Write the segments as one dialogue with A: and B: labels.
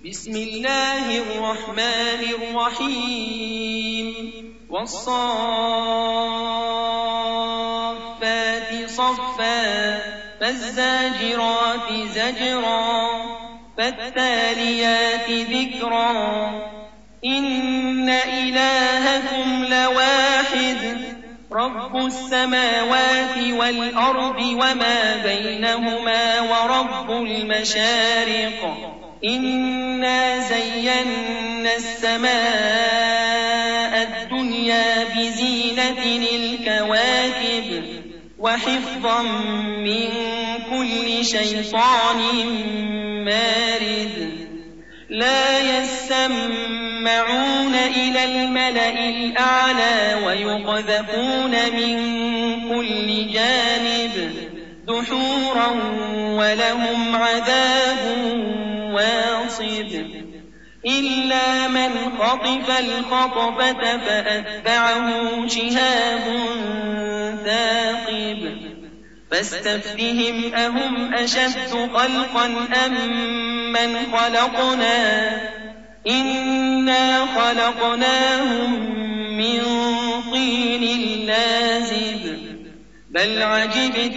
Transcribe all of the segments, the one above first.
A: بسم الله الرحمن الرحيم والصافات صفا فالزاجرات زجرا فالتاليات ذكرا إن إلهكم لواحد رب السماوات والأرض وما بينهما ورب المشارق إنا زينا السماء الدنيا بزينة الكواكب وحفظا من كل شيطان مارد لا يسمعون إلى الملأ الأعلى ويقذفون من كل جانب دحورا ولهم عذاب واصب إلا من خطف الخطفة فأتبعه شهاب ثاقب فاستفتهم أهم أشد خلقا أم من خلقنا إنا خلقناهم من طين لازب بل عجبت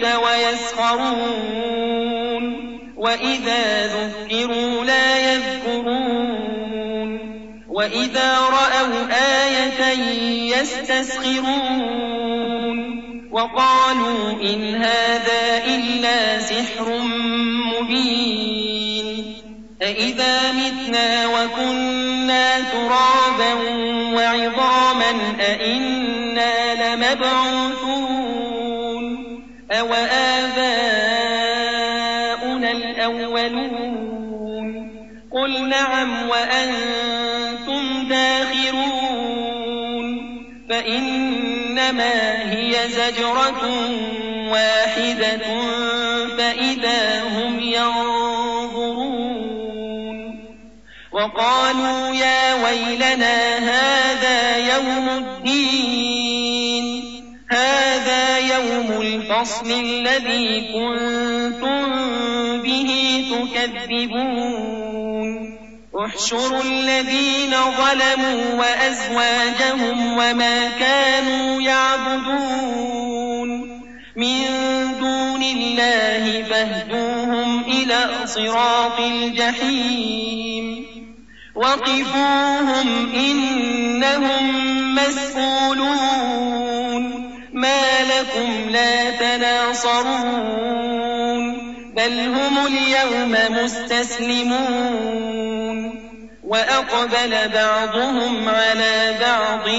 A: ويسخرون وإذا ذكروا لا يذكرون وإذا رأوا آية يستسخرون وقالوا إن هذا إلا سحر مبين أإذا متنا وكنا ترابا وعظاما أإنا لمبعوثون أو آباؤنا الأولون قل نعم وأنتم داخرون فإنما هي زجرة واحدة فإذا هم ينظرون وقالوا يا ويلنا هذا يوم الدين هذا يوم الفصل الذي كنتم به تكذبون احشروا الذين ظلموا وأزواجهم وما كانوا يعبدون من دون الله فاهدوهم إلى صراط الجحيم وقفوهم إنهم مسؤولون ما لكم لا تناصرون بل هم اليوم مستسلمون وأقبل بعضهم على بعض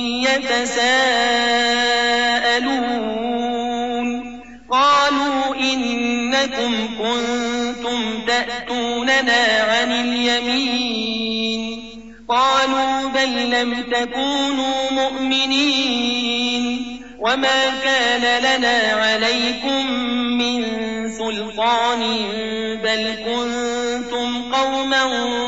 A: يتساءلون قالوا إنكم كنتم تأتوننا عن اليمين قالوا بل لم تكونوا مؤمنين وما كان لنا عليكم من سلطان بل كنتم قوما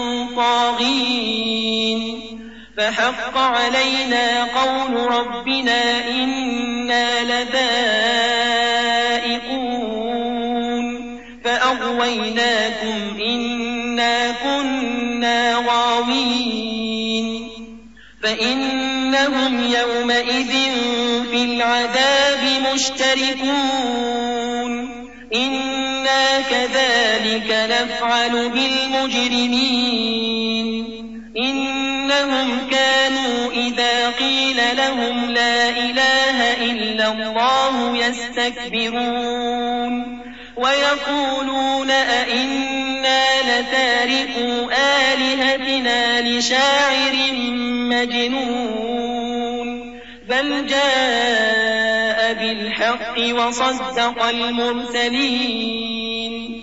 A: طاغين فحق علينا قول ربنا إنا لذائقون فأغويناكم إنا كنا غاوين فإنهم يومئذ في العذاب مشتركون إنا كذلك نفعل بالمجرمين إنهم كانوا إذا قيل لهم لا إله إلا الله يستكبرون ويقولون أئنا لتاركو آلهتنا لشاعر مجنون بل جاء بالحق وصدق المرسلين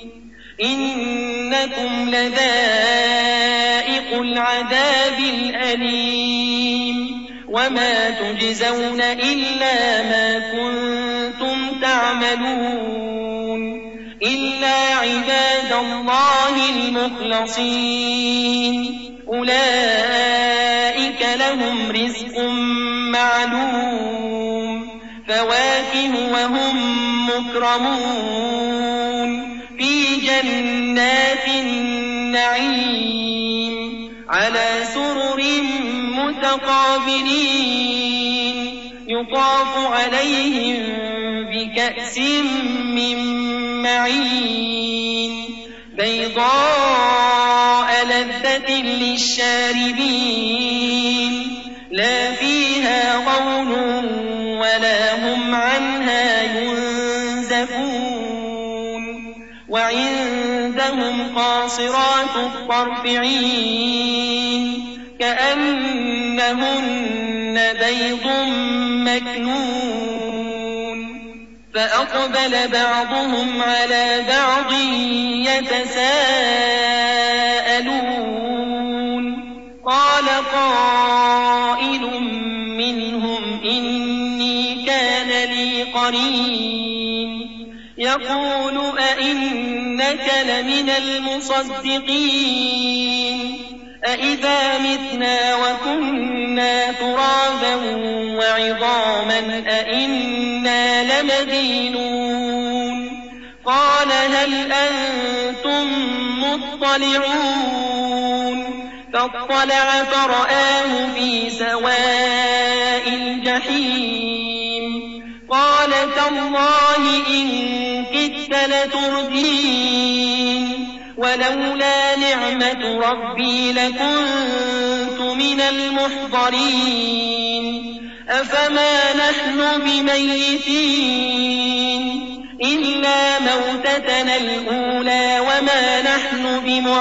A: إنكم لذائق العذاب الأليم وما تجزون إلا ما كنتم تعملون إلا عباد الله المخلصين أولئك لهم رزق معلوم فواكه وهم مكرمون. في جنات النعيم متقابلين يطاف عليهم بكأس من معين بيضاء لذة للشاربين لا فيها غول ولا هم عنها ينزفون وعندهم قاصرات الطرف عين كأنهن بيض مكنون فأقبل بعضهم على بعض يتساءلون قال قائل منهم إني كان لي قرين يقول أئنك لمن المصدقين أئذا متنا وكنا ترابا وعظاما أئنا لمدينون قال هل أنتم مطلعون فاطلع فرآه في سواء الجحيم قال تالله إن كدت لتردين ولولا نعمة ربي لكنت من المحضرين أفما نحن بميتين إلا موتتنا الأولى وما نحن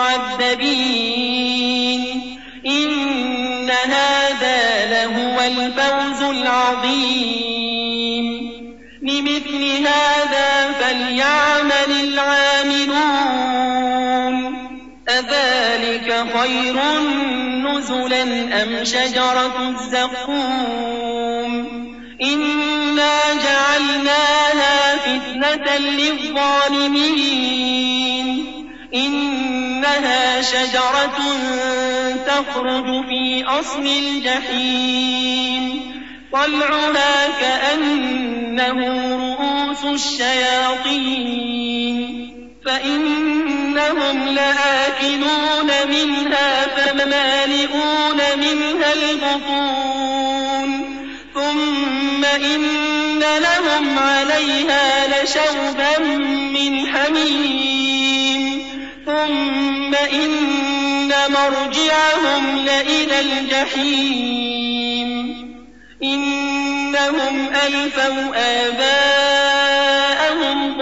A: بمعذبين إن هذا لهو الفوز العظيم لمثل هذا فليعمل العاملون أذلك خير نزلا أم شجرة الزقوم إنا جعلناها فتنة للظالمين إنها شجرة تخرج في أصل الجحيم طلعها كأنه رؤوس الشياطين فإنهم لآكلون منها فمالئون منها البطون ثم إن لهم عليها لشوبا من حميم ثم إن مرجعهم لإلى الجحيم إنهم ألفوا آباءهم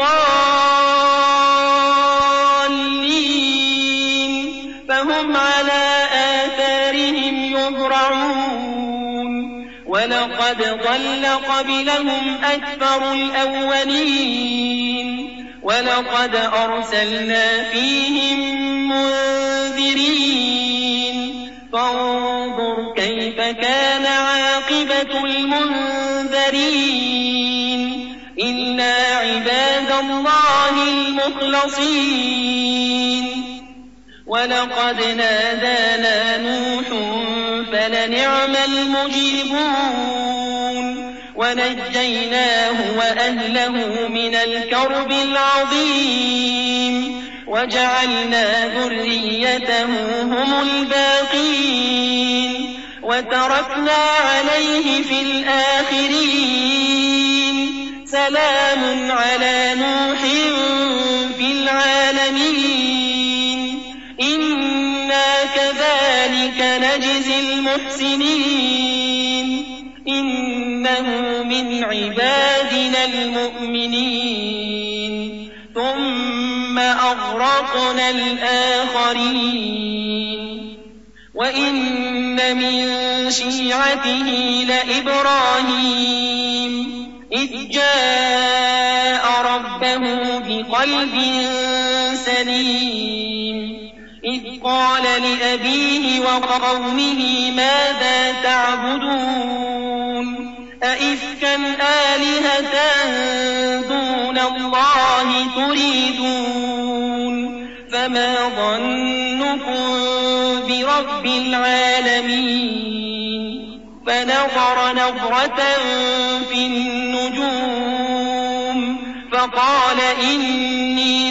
A: ضالين فهم على آثارهم يهرعون ولقد ضل قبلهم أكثر الأولين ولقد أرسلنا فيهم منذرين فانظر كيف كان عاقبة المنذرين إلا عباد الله المخلصين ولقد نادانا نوح فلنعم المجيبون ونجيناه وأهله من الكرب العظيم وجعلنا ذريته هم الباقين وتركنا عليه في الآخرين سلام على نوح في العالمين إنا كذلك نجزي المحسنين إنه من عبادنا المؤمنين ثم أغرقنا الآخرين وإن من شيعته لإبراهيم إذ جاء ربه بقلب سليم إذ قال لأبيه وقومه ماذا تعبدون أئفكا آلهة دون الله تريدون فما ظنكم برب العالمين فنظر نظرة في النجوم فقال إني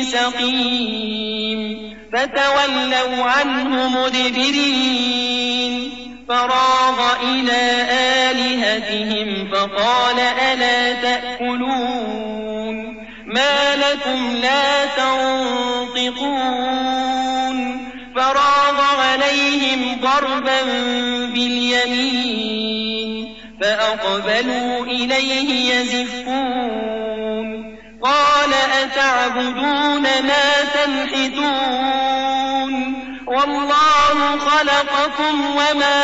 A: سقيم فتولوا عنه مدبرين فراغ إلى آلهتهم فقال ألا تأكلون ما لكم لا تنطقون فراغ عليهم ضربا باليمين فأقبلوا إليه يزفون قال أتعبدون ما تنحتون والله خلقكم وما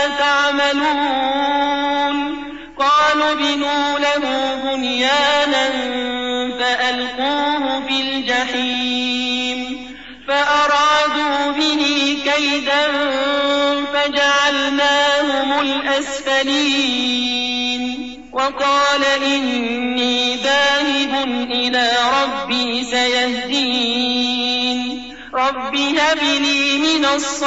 A: تعملون قالوا ابنوا له بنيانا فألقوه في الجحيم فأرادوا به كيدا فجعلناهم الأسفلين وقال إني ذاهب إلى ربي سيهدين رب هب لي من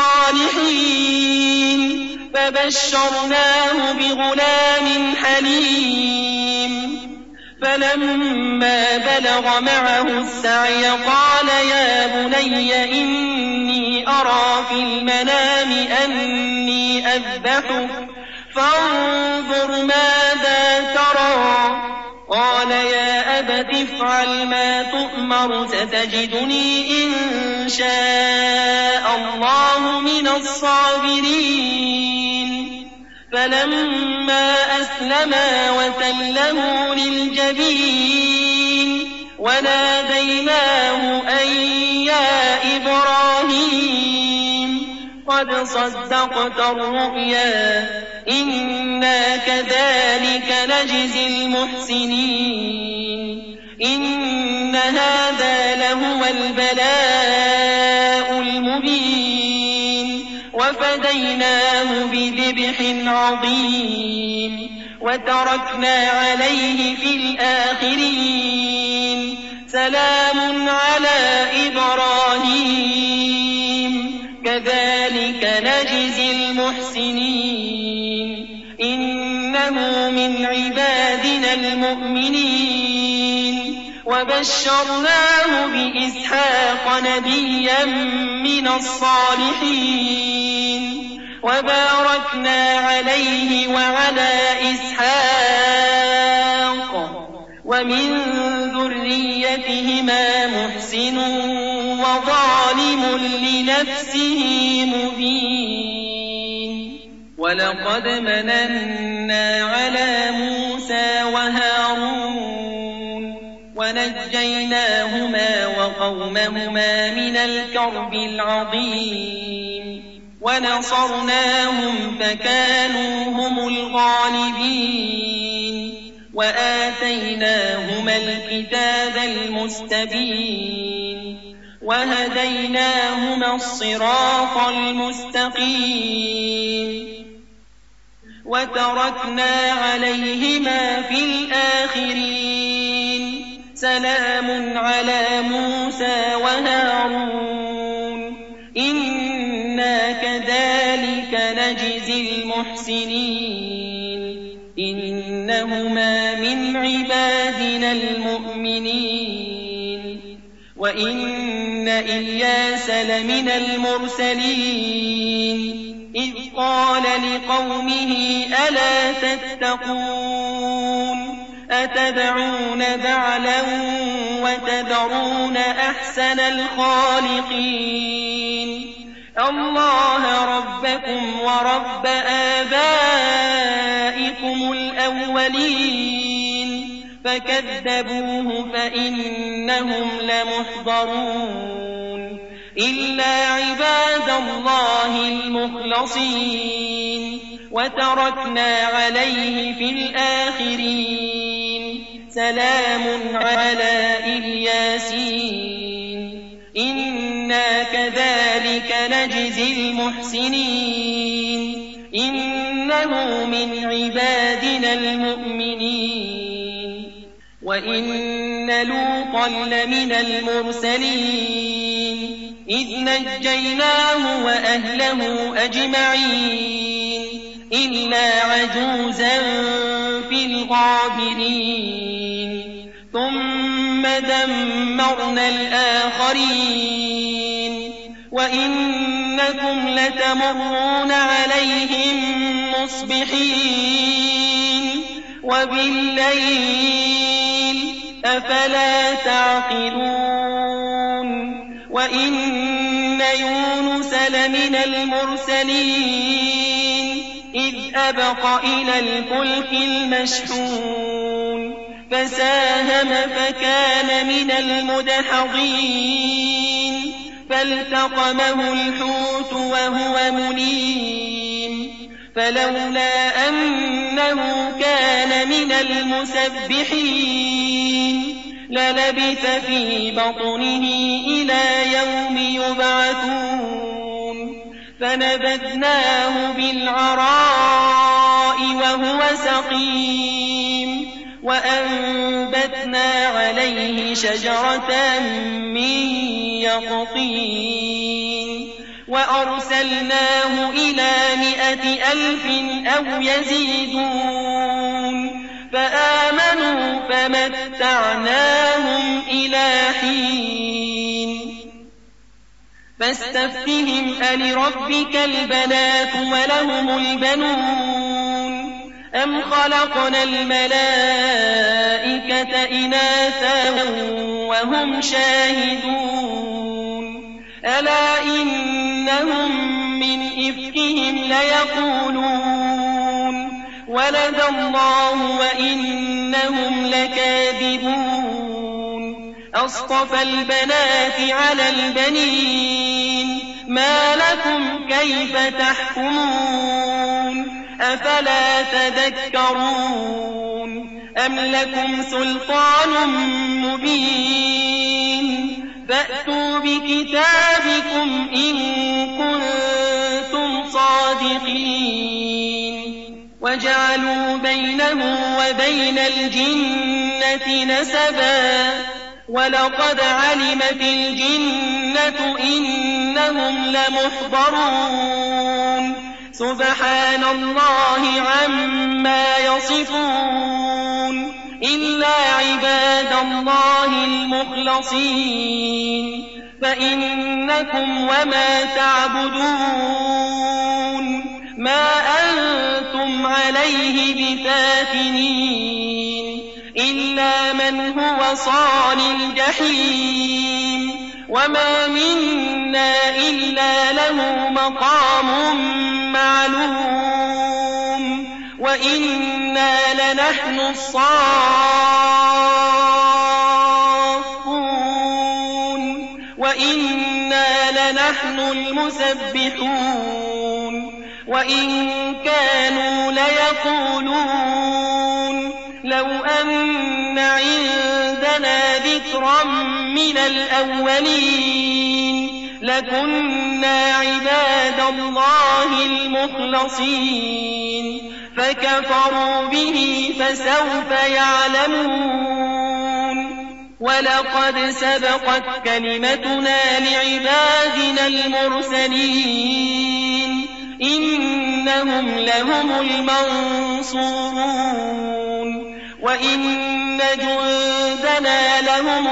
A: الصالحين فبشرناه بغلام حليم فلما بلغ معه السعي قال يا بني إني أرى في المنام أني أذبحك فانظر ماذا ترى قال يا أبت افعل ما تؤمر ستجدني إن شاء الله من الصابرين فلما أسلما وتله للجبين وناديناه أن يا إبراهيم قد صدقت الرؤيا إنا كذلك نجزي المحسنين إن هذا لهو البلاء المبين وفديناه بذبح عظيم وتركنا عليه في الآخرين سلام على إبراهيم كذلك نجزي المحسنين إنه من عبادنا المؤمنين وبشرناه بإسحاق نبيا من الصالحين وباركنا عليه وعلى إسحاق ومن ذريتهما محسن وظالم لنفسه مبين ولقد مننا على موسى وهارون ونجيناهما وقومهما من الكرب العظيم ونصرناهم فكانوا هم الغالبين وآتيناهما الكتاب المستبين وهديناهما الصراط المستقيم وتركنا عليهما في الآخرين سلام على موسى وهارون إنا كذلك نجزي المحسنين إنهما من عبادنا المؤمنين وإن إلياس لمن المرسلين إذ قال لقومه ألا تتقون أتدعون بعلا وتذرون أحسن الخالقين الله ربكم ورب آبائكم الأولين فكذبوه فإنهم لمحضرون إلا عباد الله المخلصين وتركنا عليه في الآخرين سلام على الياسين إنا كذلك نجزي المحسنين إنه من عبادنا المؤمنين وإن لوطا لمن المرسلين إذ نجيناه وأهله أجمعين إلا عجوزا في الغابرين ثم دمرنا الآخرين وإنكم لتمرون عليهم مصبحين وبالليل أفلا تعقلون وإن يونس لمن المرسلين إذ أبق إلى الفلك المشحون فساهم فكان من المدحضين فالتقمه الحوت وهو مليم فلولا أنه كان من المسبحين للبث في بطنه إلى يوم يبعثون فنبذناه بالعراء وهو سقيم وأنبتنا عليه شجرة من يقطين وأرسلناه إلى 100,000 أو يزيدون فآمنوا فمتعناهم إلى حين فاستفتهم ألربك البنات ولهم البنون أم خلقنا الملائكة إناثا وهم شاهدون ألا إنهم من إفكهم ليقولون ولد الله وإنهم لكاذبون أصطفى البنات على البنين ما لكم كيف تحكمون أفلا تذكرون أم لكم سلطان مبين فأتوا بكتابكم إن كنتم صادقين وجعلوا بينه وبين الجنة نسبا ولقد علمت الجنة إنهم لمحضرون سبحان الله عما يصفون إلا عباد الله المخلصين فإنكم وما تعبدون ما أنتم عليه بفاتنين إلا من هو صال الجحيم وما منا إلا له مقام معلوم وإنا لنحن الصافون وإنا لنحن المسبحون وإن كانوا ليقولون لو أن عندنا ذكرا من الأولين لكنا عباد الله المخلصين فكفروا به فسوف يعلمون ولقد سبقت كلمتنا لعبادنا المرسلين إنهم لهم المنصورون وإن جندنا لهم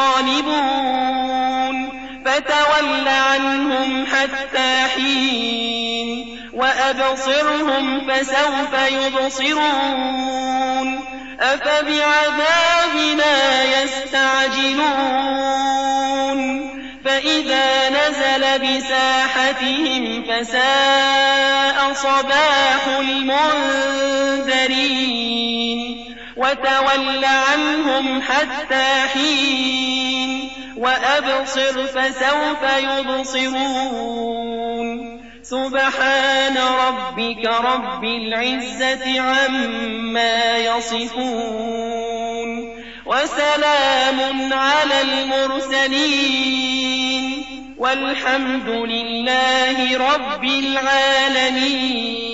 A: الغالبون فتول عنهم حتى حين وأبصرهم فسوف يبصرون أفبعذابنا يستعجلون فإذا نزل بساحتهم فساء صباح المنذرين وتول عنهم حتى حين وأبصر فسوف يبصرون سبحان ربك رب العزة عما يصفون وسلام على المرسلين والحمد لله رب العالمين.